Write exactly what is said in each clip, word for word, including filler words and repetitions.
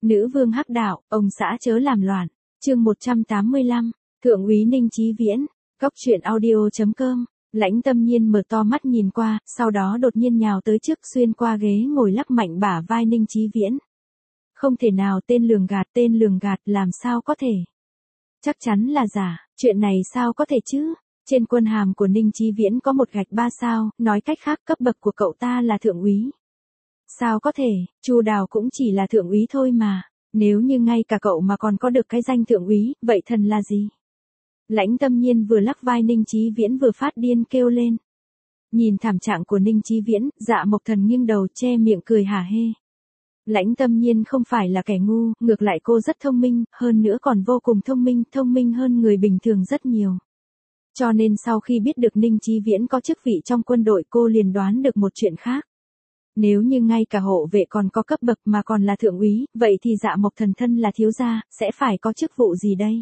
Nữ vương hắc đạo, ông xã chớ làm loạn. Chương một trăm tám mươi lăm, Thượng úy Ninh Chí Viễn. Cóc truyện audio.com. Lãnh Tâm Nhiên mở to mắt nhìn qua, sau đó đột nhiên nhào tới trước, xuyên qua ghế ngồi lắc mạnh bả vai Ninh Chí Viễn. Không thể nào, tên lường gạt, tên lường gạt, làm sao có thể? Chắc chắn là giả, chuyện này sao có thể chứ? Trên quân hàm của Ninh Chí Viễn có một gạch ba sao, nói cách khác cấp bậc của cậu ta là thượng úy. Sao có thể, Chu Đào cũng chỉ là thượng úy thôi mà, nếu như ngay cả cậu mà còn có được cái danh thượng úy, vậy thần là gì? Lãnh Tâm Nhiên vừa lắc vai Ninh Chí Viễn vừa phát điên kêu lên. Nhìn thảm trạng của Ninh Chí Viễn, Dạ Mộc Thần nghiêng đầu che miệng cười hả hê. Lãnh Tâm Nhiên không phải là kẻ ngu, ngược lại cô rất thông minh, hơn nữa còn vô cùng thông minh, thông minh hơn người bình thường rất nhiều. Cho nên sau khi biết được Ninh Chí Viễn có chức vị trong quân đội, cô liền đoán được một chuyện khác. Nếu như ngay cả hộ vệ còn có cấp bậc mà còn là thượng úy, vậy thì Dạ Mộc Thần thân là thiếu gia, sẽ phải có chức vụ gì đây?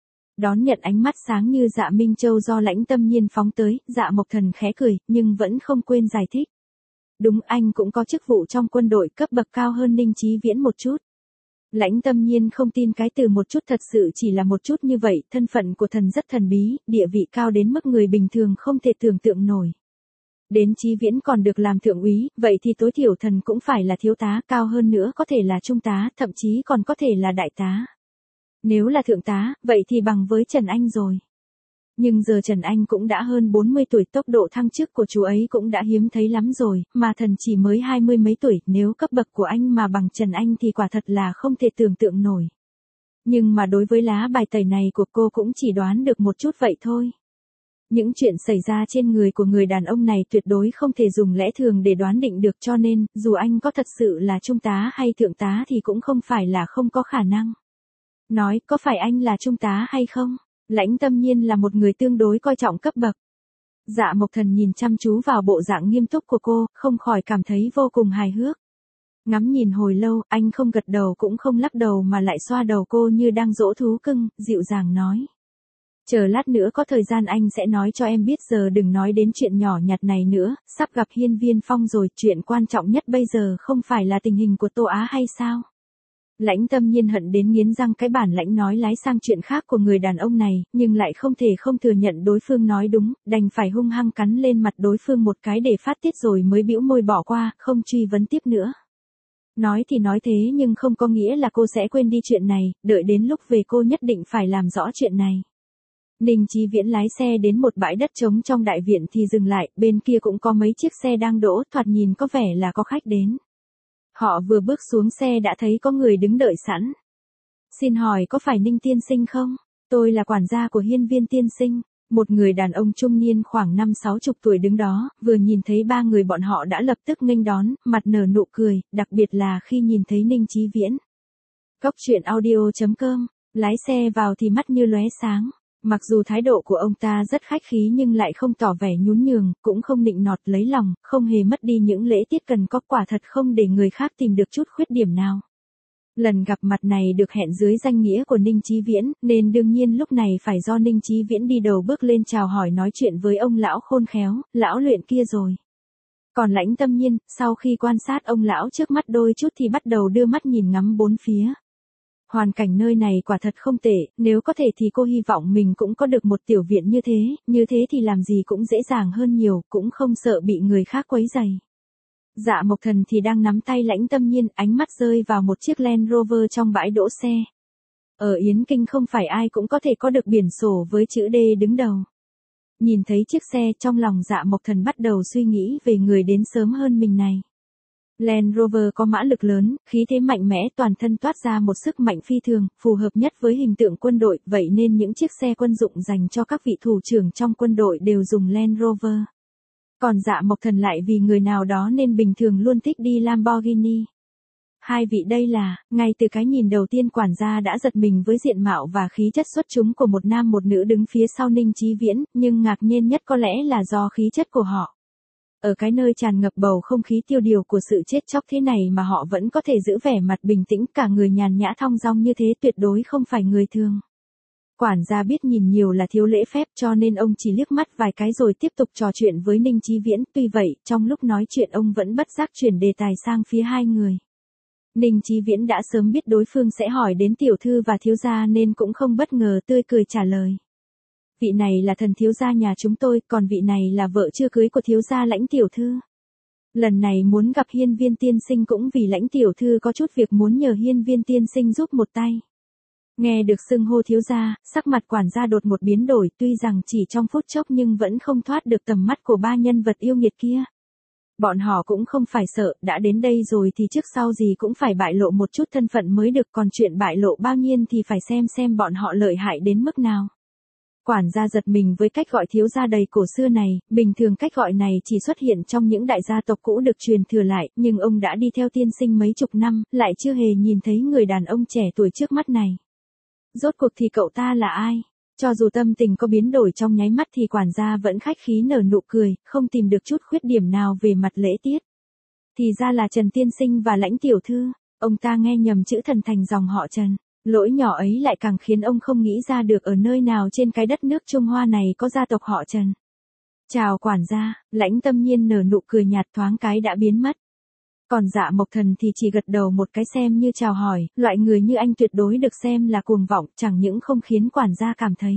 Đón nhận ánh mắt sáng như Dạ Minh Châu do Lãnh Tâm Nhiên phóng tới, Dạ Mộc Thần khẽ cười, nhưng vẫn không quên giải thích. Đúng, anh cũng có chức vụ trong quân đội, cấp bậc cao hơn Ninh Chí Viễn một chút. Lãnh Tâm Nhiên không tin cái từ một chút thật sự chỉ là một chút như vậy, thân phận của thần rất thần bí, địa vị cao đến mức người bình thường không thể tưởng tượng nổi. Đến Chí Viễn còn được làm thượng úy, vậy thì tối thiểu thần cũng phải là thiếu tá, cao hơn nữa có thể là trung tá, thậm chí còn có thể là đại tá. Nếu là thượng tá, vậy thì bằng với Trần Anh rồi. Nhưng giờ Trần Anh cũng đã hơn bốn mươi tuổi, tốc độ thăng chức của chú ấy cũng đã hiếm thấy lắm rồi, mà thần chỉ mới hai mươi mấy tuổi, nếu cấp bậc của anh mà bằng Trần Anh thì quả thật là không thể tưởng tượng nổi. Nhưng mà đối với lá bài tẩy này của cô cũng chỉ đoán được một chút vậy thôi. Những chuyện xảy ra trên người của người đàn ông này tuyệt đối không thể dùng lẽ thường để đoán định được, cho nên, dù anh có thật sự là trung tá hay thượng tá thì cũng không phải là không có khả năng. Nói, có phải anh là trung tá hay không? Lãnh Tâm Nhiên là một người tương đối coi trọng cấp bậc. Dạ Mộc Thần nhìn chăm chú vào bộ dạng nghiêm túc của cô, không khỏi cảm thấy vô cùng hài hước. Ngắm nhìn hồi lâu, anh không gật đầu cũng không lắc đầu mà lại xoa đầu cô như đang dỗ thú cưng, dịu dàng nói. Chờ lát nữa có thời gian anh sẽ nói cho em biết, giờ đừng nói đến chuyện nhỏ nhặt này nữa, sắp gặp Hiên Viên Phong rồi, chuyện quan trọng nhất bây giờ không phải là tình hình của Tô Á hay sao? Lãnh Tâm Nhiên hận đến nghiến răng cái bản lãnh nói lái sang chuyện khác của người đàn ông này, nhưng lại không thể không thừa nhận đối phương nói đúng, đành phải hung hăng cắn lên mặt đối phương một cái để phát tiết rồi mới bĩu môi bỏ qua, không truy vấn tiếp nữa. Nói thì nói thế nhưng không có nghĩa là cô sẽ quên đi chuyện này, đợi đến lúc về cô nhất định phải làm rõ chuyện này. Ninh Chí Viễn lái xe đến một bãi đất trống trong đại viện thì dừng lại, bên kia cũng có mấy chiếc xe đang đỗ, thoạt nhìn có vẻ là có khách đến. Họ vừa bước xuống xe đã thấy có người đứng đợi sẵn. Xin hỏi có phải Ninh tiên sinh không? Tôi là quản gia của Hiên Viên tiên sinh. Một người đàn ông trung niên khoảng năm sáu chục tuổi đứng đó, vừa nhìn thấy ba người bọn họ đã lập tức nghênh đón, mặt nở nụ cười, đặc biệt là khi nhìn thấy Ninh Chí Viễn. Cóc truyện audio.com, lái xe vào thì mắt như lóe sáng. Mặc dù thái độ của ông ta rất khách khí nhưng lại không tỏ vẻ nhún nhường, cũng không nịnh nọt lấy lòng, không hề mất đi những lễ tiết cần có, quả thật không để người khác tìm được chút khuyết điểm nào. Lần gặp mặt này được hẹn dưới danh nghĩa của Ninh Chí Viễn, nên đương nhiên lúc này phải do Ninh Chí Viễn đi đầu bước lên chào hỏi nói chuyện với ông lão khôn khéo, lão luyện kia rồi. Còn Lãnh Tâm Nhiên, sau khi quan sát ông lão trước mắt đôi chút thì bắt đầu đưa mắt nhìn ngắm bốn phía. Hoàn cảnh nơi này quả thật không tệ, nếu có thể thì cô hy vọng mình cũng có được một tiểu viện như thế, như thế thì làm gì cũng dễ dàng hơn nhiều, cũng không sợ bị người khác quấy rầy. Dạ Mộc Thần thì đang nắm tay Lãnh Tâm Nhiên, ánh mắt rơi vào một chiếc Land Rover trong bãi đỗ xe. Ở Yến Kinh không phải ai cũng có thể có được biển sổ với chữ D đứng đầu. Nhìn thấy chiếc xe, trong lòng Dạ Mộc Thần bắt đầu suy nghĩ về người đến sớm hơn mình này. Land Rover có mã lực lớn, khí thế mạnh mẽ, toàn thân toát ra một sức mạnh phi thường, phù hợp nhất với hình tượng quân đội, vậy nên những chiếc xe quân dụng dành cho các vị thủ trưởng trong quân đội đều dùng Land Rover. Còn Dạ Mộc Thần lại vì người nào đó nên bình thường luôn thích đi Lamborghini. Hai vị đây là, ngay từ cái nhìn đầu tiên quản gia đã giật mình với diện mạo và khí chất xuất chúng của một nam một nữ đứng phía sau Ninh Chí Viễn, nhưng ngạc nhiên nhất có lẽ là do khí chất của họ. Ở cái nơi tràn ngập bầu không khí tiêu điều của sự chết chóc thế này mà họ vẫn có thể giữ vẻ mặt bình tĩnh, cả người nhàn nhã thong dong như thế, tuyệt đối không phải người thường. Quản gia biết nhìn nhiều là thiếu lễ phép cho nên ông chỉ liếc mắt vài cái rồi tiếp tục trò chuyện với Ninh Chí Viễn, tuy vậy, trong lúc nói chuyện ông vẫn bất giác chuyển đề tài sang phía hai người. Ninh Chí Viễn đã sớm biết đối phương sẽ hỏi đến tiểu thư và thiếu gia nên cũng không bất ngờ tươi cười trả lời. Vị này là thần thiếu gia nhà chúng tôi, còn vị này là vợ chưa cưới của thiếu gia Lãnh tiểu thư. Lần này muốn gặp Hiên Viên tiên sinh cũng vì Lãnh tiểu thư có chút việc muốn nhờ Hiên Viên tiên sinh giúp một tay. Nghe được xưng hô thiếu gia, sắc mặt quản gia đột một biến đổi, tuy rằng chỉ trong phút chốc nhưng vẫn không thoát được tầm mắt của ba nhân vật yêu nghiệt kia. Bọn họ cũng không phải sợ, đã đến đây rồi thì trước sau gì cũng phải bại lộ một chút thân phận mới được, còn chuyện bại lộ bao nhiêu thì phải xem xem bọn họ lợi hại đến mức nào. Quản gia giật mình với cách gọi thiếu gia đầy cổ xưa này, bình thường cách gọi này chỉ xuất hiện trong những đại gia tộc cũ được truyền thừa lại, nhưng ông đã đi theo tiên sinh mấy chục năm, lại chưa hề nhìn thấy người đàn ông trẻ tuổi trước mắt này. Rốt cuộc thì cậu ta là ai? Cho dù tâm tình có biến đổi trong nháy mắt thì quản gia vẫn khách khí nở nụ cười, không tìm được chút khuyết điểm nào về mặt lễ tiết. Thì ra là Trần tiên sinh và Lãnh tiểu thư, ông ta nghe nhầm chữ thần thành dòng họ Trần. Lỗi nhỏ ấy lại càng khiến ông không nghĩ ra được ở nơi nào trên cái đất nước Trung Hoa này có gia tộc họ Trần. Chào quản gia, Lãnh Tâm Nhiên nở nụ cười nhạt thoáng cái đã biến mất. Còn Dạ Mộc Thần thì chỉ gật đầu một cái xem như chào hỏi, loại người như anh tuyệt đối được xem là cuồng vọng, chẳng những không khiến quản gia cảm thấy.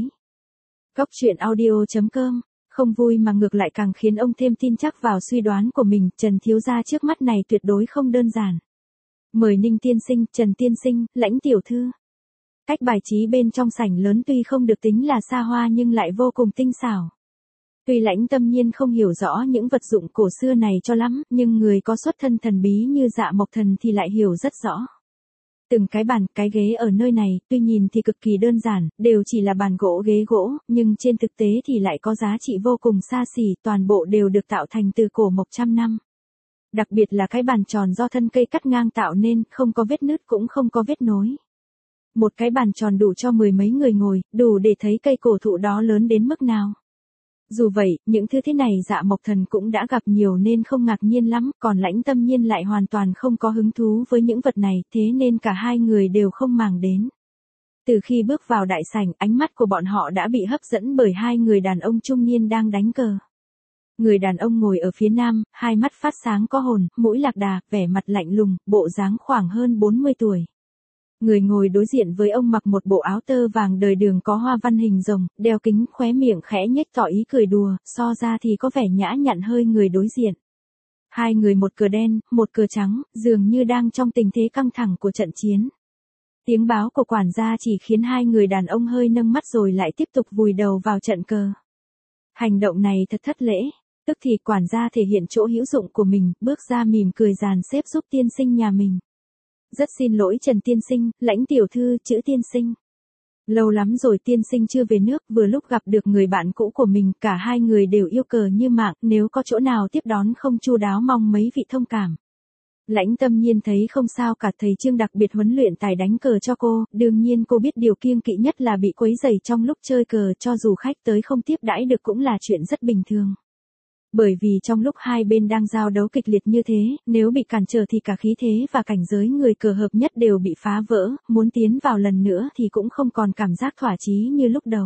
Góc truyện audio chấm com, không vui mà ngược lại càng khiến ông thêm tin chắc vào suy đoán của mình, Trần thiếu gia trước mắt này tuyệt đối không đơn giản. Mời Ninh tiên sinh, Trần tiên sinh, Lãnh tiểu thư. Cách bài trí bên trong sảnh lớn tuy không được tính là xa hoa nhưng lại vô cùng tinh xảo. Tuy Lãnh Tâm Nhiên không hiểu rõ những vật dụng cổ xưa này cho lắm, nhưng người có xuất thân thần bí như Dạ Mộc Thần thì lại hiểu rất rõ. Từng cái bàn, cái ghế ở nơi này, tuy nhìn thì cực kỳ đơn giản, đều chỉ là bàn gỗ ghế gỗ, nhưng trên thực tế thì lại có giá trị vô cùng xa xỉ, toàn bộ đều được tạo thành từ cổ mộc trăm năm. Đặc biệt là cái bàn tròn do thân cây cắt ngang tạo nên, không có vết nứt cũng không có vết nối. Một cái bàn tròn đủ cho mười mấy người ngồi, đủ để thấy cây cổ thụ đó lớn đến mức nào. Dù vậy, những thứ thế này Dạ Mộc Thần cũng đã gặp nhiều nên không ngạc nhiên lắm, còn Lãnh Tâm Nhiên lại hoàn toàn không có hứng thú với những vật này, thế nên cả hai người đều không màng đến. Từ khi bước vào đại sảnh, ánh mắt của bọn họ đã bị hấp dẫn bởi hai người đàn ông trung niên đang đánh cờ. Người đàn ông ngồi ở phía nam, hai mắt phát sáng có hồn, mũi lạc đà, vẻ mặt lạnh lùng, bộ dáng khoảng hơn bốn mươi tuổi. Người ngồi đối diện với ông mặc một bộ áo tơ vàng đời đường có hoa văn hình rồng, đeo kính, khóe miệng khẽ nhếch tỏ ý cười đùa, so ra thì có vẻ nhã nhặn hơi người đối diện. Hai người một cờ đen, một cờ trắng, dường như đang trong tình thế căng thẳng của trận chiến. Tiếng báo của quản gia chỉ khiến hai người đàn ông hơi nâng mắt rồi lại tiếp tục vùi đầu vào trận cờ. Hành động này thật thất lễ, tức thì quản gia thể hiện chỗ hữu dụng của mình, bước ra mỉm cười dàn xếp giúp tiên sinh nhà mình. Rất xin lỗi Trần tiên sinh, Lãnh tiểu thư, chữ tiên sinh. Lâu lắm rồi tiên sinh chưa về nước, vừa lúc gặp được người bạn cũ của mình, cả hai người đều yêu cờ như mạng, nếu có chỗ nào tiếp đón không chu đáo mong mấy vị thông cảm. Lãnh Tâm Nhiên thấy không sao cả, thầy Trương đặc biệt huấn luyện tài đánh cờ cho cô, đương nhiên cô biết điều kiêng kỵ nhất là bị quấy rầy trong lúc chơi cờ, cho dù khách tới không tiếp đãi được cũng là chuyện rất bình thường. Bởi vì trong lúc hai bên đang giao đấu kịch liệt như thế, nếu bị cản trở thì cả khí thế và cảnh giới người cờ hợp nhất đều bị phá vỡ, muốn tiến vào lần nữa thì cũng không còn cảm giác thỏa chí như lúc đầu.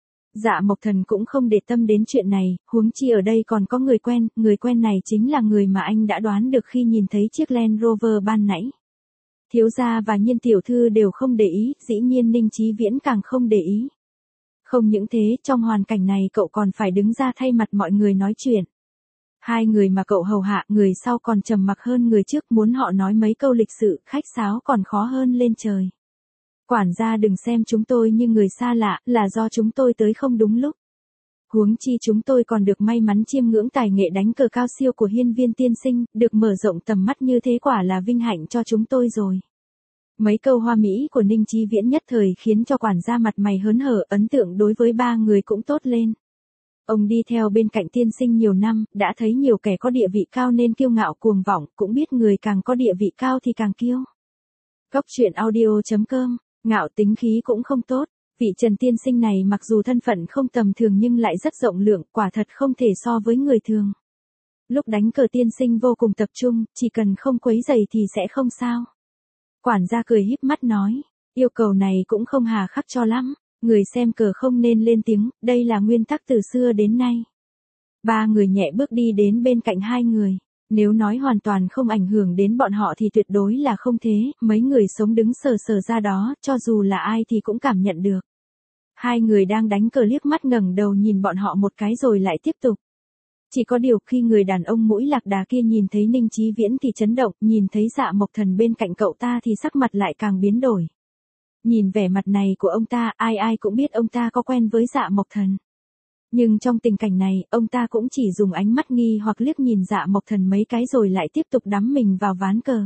Dạ Mộc Thần cũng không để tâm đến chuyện này, huống chi ở đây còn có người quen, người quen này chính là người mà anh đã đoán được khi nhìn thấy chiếc Land Rover ban nãy. Thiếu gia và Nhiên tiểu thư đều không để ý, dĩ nhiên Ninh Chí Viễn càng không để ý. Không những thế, trong hoàn cảnh này cậu còn phải đứng ra thay mặt mọi người nói chuyện. Hai người mà cậu hầu hạ, người sau còn trầm mặc hơn người trước, muốn họ nói mấy câu lịch sự, khách sáo còn khó hơn lên trời. Quản gia đừng xem chúng tôi như người xa lạ, là do chúng tôi tới không đúng lúc. Huống chi chúng tôi còn được may mắn chiêm ngưỡng tài nghệ đánh cờ cao siêu của Hiên Viên tiên sinh, được mở rộng tầm mắt như thế quả là vinh hạnh cho chúng tôi rồi. Mấy câu hoa mỹ của Ninh Chí Viễn nhất thời khiến cho quản gia mặt mày hớn hở, ấn tượng đối với ba người cũng tốt lên. Ông đi theo bên cạnh tiên sinh nhiều năm, đã thấy nhiều kẻ có địa vị cao nên kiêu ngạo cuồng vọng, cũng biết người càng có địa vị cao thì càng kiêu. Góc truyện audio chấm com, ngạo tính khí cũng không tốt, vị Trần tiên sinh này mặc dù thân phận không tầm thường nhưng lại rất rộng lượng, quả thật không thể so với người thường. Lúc đánh cờ tiên sinh vô cùng tập trung, chỉ cần không quấy rầy thì sẽ không sao. Quản gia cười híp mắt nói, yêu cầu này cũng không hà khắc cho lắm, người xem cờ không nên lên tiếng, đây là nguyên tắc từ xưa đến nay. Ba người nhẹ bước đi đến bên cạnh hai người, Nếu nói hoàn toàn không ảnh hưởng đến bọn họ thì tuyệt đối là không thế, mấy người sống đứng sờ sờ ra đó, cho dù là ai thì cũng cảm nhận được. Hai người đang đánh cờ liếc mắt ngẩng đầu nhìn bọn họ một cái rồi lại tiếp tục. Chỉ có điều khi người đàn ông mũi lạc đà kia nhìn thấy Ninh Chí Viễn thì chấn động, nhìn thấy Dạ Mộc Thần bên cạnh cậu ta thì sắc mặt lại càng biến đổi. Nhìn vẻ mặt này của ông ta, ai ai cũng biết ông ta có quen với Dạ Mộc Thần. Nhưng trong tình cảnh này, ông ta cũng chỉ dùng ánh mắt nghi hoặc liếc nhìn Dạ Mộc Thần mấy cái rồi lại tiếp tục đắm mình vào ván cờ.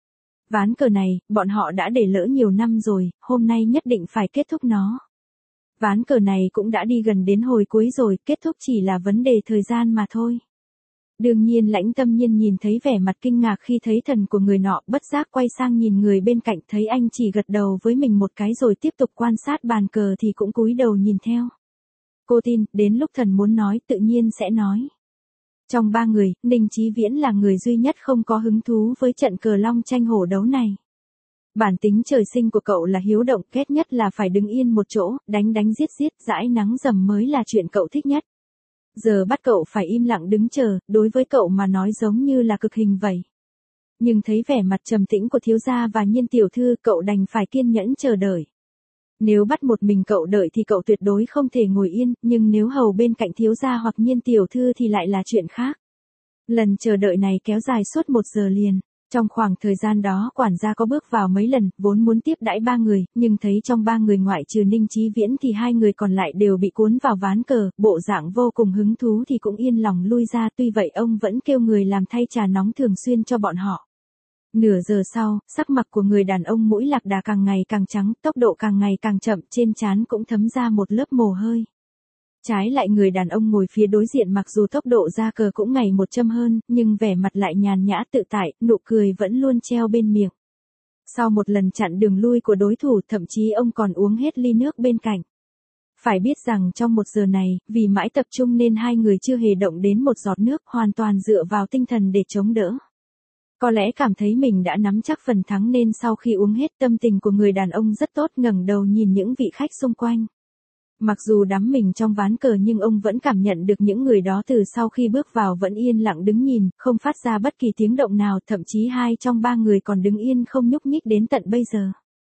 Ván cờ này, bọn họ đã để lỡ nhiều năm rồi, hôm nay nhất định phải kết thúc nó. Ván cờ này cũng đã đi gần đến hồi cuối rồi, kết thúc chỉ là vấn đề thời gian mà thôi. Đương nhiên Lãnh Tâm Nhiên nhìn thấy vẻ mặt kinh ngạc khi thấy thần của người nọ, bất giác quay sang nhìn người bên cạnh, thấy anh chỉ gật đầu với mình một cái rồi tiếp tục quan sát bàn cờ thì cũng cúi đầu nhìn theo. Cô tin, đến lúc thần muốn nói tự nhiên sẽ nói. Trong ba người, Ninh Chí Viễn là người duy nhất không có hứng thú với trận cờ long tranh hổ đấu này. Bản tính trời sinh của cậu là hiếu động, ghét nhất là phải đứng yên một chỗ, đánh đánh giết giết, dãi nắng dầm mới là chuyện cậu thích nhất. Giờ bắt cậu phải im lặng đứng chờ, đối với cậu mà nói giống như là cực hình vậy. Nhưng thấy vẻ mặt trầm tĩnh của thiếu gia và Nhiên tiểu thư, cậu đành phải kiên nhẫn chờ đợi. Nếu bắt một mình cậu đợi thì cậu tuyệt đối không thể ngồi yên, nhưng nếu hầu bên cạnh thiếu gia hoặc Nhiên tiểu thư thì lại là chuyện khác. Lần chờ đợi này kéo dài suốt một giờ liền. Trong khoảng thời gian đó quản gia có bước vào mấy lần, vốn muốn tiếp đãi ba người, nhưng thấy trong ba người ngoại trừ Ninh Chí Viễn thì hai người còn lại đều bị cuốn vào ván cờ, bộ dạng vô cùng hứng thú thì cũng yên lòng lui ra, tuy vậy ông vẫn kêu người làm thay trà nóng thường xuyên cho bọn họ. Nửa giờ sau, sắc mặt của người đàn ông mũi lạc đà càng ngày càng trắng, tốc độ càng ngày càng chậm, trên trán cũng thấm ra một lớp mồ hôi. Trái lại người đàn ông ngồi phía đối diện mặc dù tốc độ ra cờ cũng ngày một châm hơn, nhưng vẻ mặt lại nhàn nhã tự tại, nụ cười vẫn luôn treo bên miệng. Sau một lần chặn đường lui của đối thủ, thậm chí ông còn uống hết ly nước bên cạnh. Phải biết rằng trong một giờ này, vì mãi tập trung nên hai người chưa hề động đến một giọt nước, hoàn toàn dựa vào tinh thần để chống đỡ. Có lẽ cảm thấy mình đã nắm chắc phần thắng nên sau khi uống hết, tâm tình của người đàn ông rất tốt, ngẩng đầu nhìn những vị khách xung quanh. Mặc dù đắm mình trong ván cờ nhưng ông vẫn cảm nhận được những người đó từ sau khi bước vào vẫn yên lặng đứng nhìn, không phát ra bất kỳ tiếng động nào, thậm chí hai trong ba người còn đứng yên không nhúc nhích đến tận bây giờ.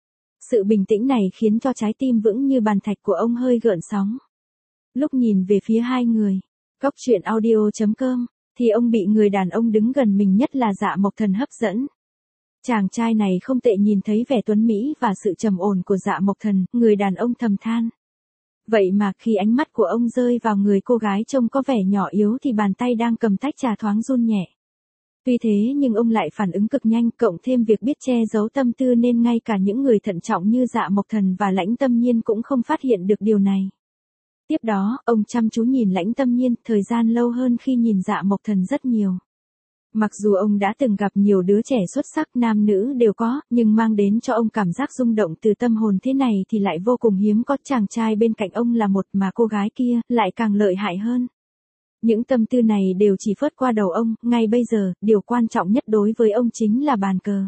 Sự bình tĩnh này khiến cho trái tim vững như bàn thạch của ông hơi gợn sóng. Lúc nhìn về phía hai người, Cốc truyện audio chấm com, thì ông bị người đàn ông đứng gần mình nhất là Dạ Mộc Thần hấp dẫn. Chàng trai này không tệ, nhìn thấy vẻ tuấn mỹ và sự trầm ổn của Dạ Mộc Thần, người đàn ông thầm than. Vậy mà khi ánh mắt của ông rơi vào người cô gái trông có vẻ nhỏ yếu thì bàn tay đang cầm tách trà thoáng run nhẹ. Tuy thế nhưng ông lại phản ứng cực nhanh, cộng thêm việc biết che giấu tâm tư nên ngay cả những người thận trọng như Dạ Mộc Thần và Lãnh Tâm Nhiên cũng không phát hiện được điều này. Tiếp đó, ông chăm chú nhìn Lãnh Tâm Nhiên, thời gian lâu hơn khi nhìn Dạ Mộc Thần rất nhiều. Mặc dù ông đã từng gặp nhiều đứa trẻ xuất sắc, nam nữ đều có, nhưng mang đến cho ông cảm giác rung động từ tâm hồn thế này thì lại vô cùng hiếm có. Chàng trai bên cạnh ông là một, mà cô gái kia lại càng lợi hại hơn. Những tâm tư này đều chỉ phớt qua đầu ông, ngay bây giờ, điều quan trọng nhất đối với ông chính là bàn cờ.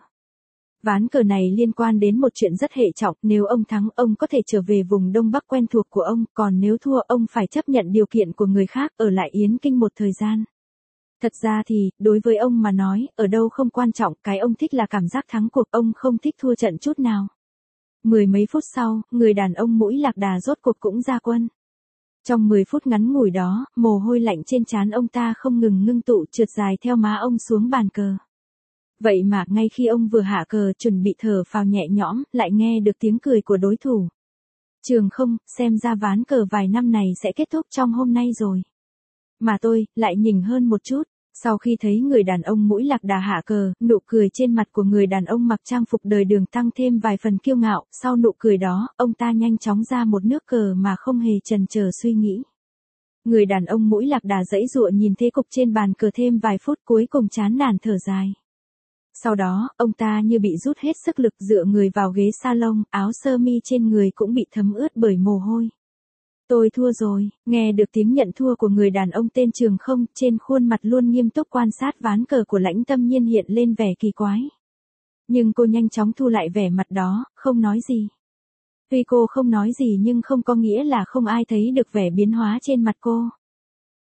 Ván cờ này liên quan đến một chuyện rất hệ trọng, nếu ông thắng ông có thể trở về vùng Đông Bắc quen thuộc của ông, còn nếu thua ông phải chấp nhận điều kiện của người khác, ở lại Yến Kinh một thời gian. Thật ra thì, đối với ông mà nói, ở đâu không quan trọng, cái ông thích là cảm giác thắng cuộc, ông không thích thua trận chút nào. Mười mấy phút sau, người đàn ông mũi lạc đà rốt cuộc cũng ra quân. Trong mười phút ngắn ngủi đó, mồ hôi lạnh trên trán ông ta không ngừng ngưng tụ trượt dài theo má ông xuống bàn cờ. Vậy mà ngay khi ông vừa hạ cờ chuẩn bị thở phào nhẹ nhõm, lại nghe được tiếng cười của đối thủ. Trường Không, xem ra ván cờ vài năm này sẽ kết thúc trong hôm nay rồi. Mà tôi, lại nhỉnh hơn một chút. Sau khi thấy người đàn ông mũi lạc đà hạ cờ, nụ cười trên mặt của người đàn ông mặc trang phục đời Đường tăng thêm vài phần kiêu ngạo, sau nụ cười đó, ông ta nhanh chóng ra một nước cờ mà không hề chần chờ suy nghĩ. Người đàn ông mũi lạc đà giãy giụa nhìn thế cục trên bàn cờ thêm vài phút cuối cùng chán nản thở dài. Sau đó, ông ta như bị rút hết sức lực dựa người vào ghế salon, áo sơ mi trên người cũng bị thấm ướt bởi mồ hôi. Tôi thua rồi, nghe được tiếng nhận thua của người đàn ông tên Trường Không, trên khuôn mặt luôn nghiêm túc quan sát ván cờ của Lãnh Tâm Nhiên hiện lên vẻ kỳ quái. Nhưng cô nhanh chóng thu lại vẻ mặt đó, không nói gì. Tuy cô không nói gì nhưng không có nghĩa là không ai thấy được vẻ biến hóa trên mặt cô.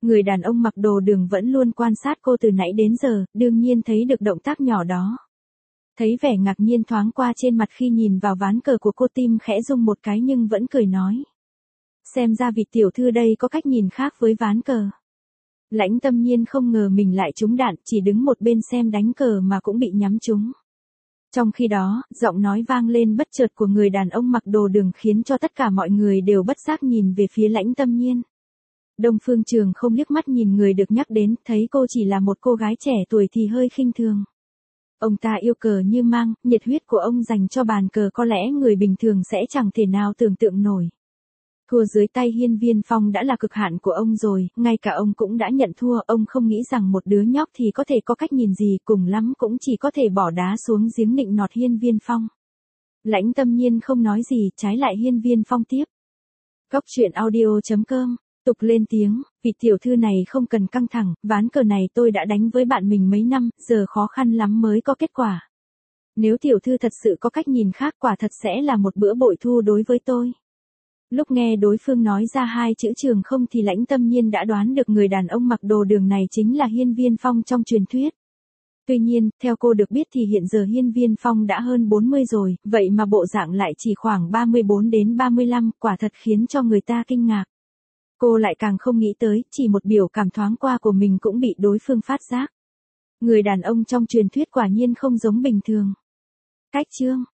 Người đàn ông mặc đồ đường vẫn luôn quan sát cô từ nãy đến giờ, đương nhiên thấy được động tác nhỏ đó. Thấy vẻ ngạc nhiên thoáng qua trên mặt khi nhìn vào ván cờ của cô, tim khẽ rung một cái nhưng vẫn cười nói. Xem ra vị tiểu thư đây có cách nhìn khác với ván cờ. Lãnh Tâm Nhiên không ngờ mình lại trúng đạn, chỉ đứng một bên xem đánh cờ mà cũng bị nhắm trúng. Trong khi đó, giọng nói vang lên bất chợt của người đàn ông mặc đồ đường khiến cho tất cả mọi người đều bất giác nhìn về phía Lãnh Tâm Nhiên. Đông Phương Trường không liếc mắt nhìn người được nhắc đến, thấy cô chỉ là một cô gái trẻ tuổi thì hơi khinh thường. Ông ta yêu cờ như mang, nhiệt huyết của ông dành cho bàn cờ có lẽ người bình thường sẽ chẳng thể nào tưởng tượng nổi. Thua dưới tay Hiên Viên Phong đã là cực hạn của ông rồi, ngay cả ông cũng đã nhận thua, ông không nghĩ rằng một đứa nhóc thì có thể có cách nhìn gì, cùng lắm cũng chỉ có thể bỏ đá xuống giếng nịnh nọt Hiên Viên Phong. Lãnh Tâm Nhiên không nói gì, trái lại Hiên Viên Phong tiếp. Góc truyện audio chấm com, tục lên tiếng, vị tiểu thư này không cần căng thẳng, ván cờ này tôi đã đánh với bạn mình mấy năm, giờ khó khăn lắm mới có kết quả. Nếu tiểu thư thật sự có cách nhìn khác, quả thật sẽ là một bữa bội thu đối với tôi. Lúc nghe đối phương nói ra hai chữ trường không thì Lãnh Tâm Nhiên đã đoán được người đàn ông mặc đồ đường này chính là Hiên Viên Phong trong truyền thuyết. Tuy nhiên, theo cô được biết thì hiện giờ Hiên Viên Phong đã hơn bốn mươi rồi, vậy mà bộ dạng lại chỉ khoảng ba mươi bốn đến ba mươi lăm, quả thật khiến cho người ta kinh ngạc. Cô lại càng không nghĩ tới, chỉ một biểu cảm thoáng qua của mình cũng bị đối phương phát giác. Người đàn ông trong truyền thuyết quả nhiên không giống bình thường. Cách chương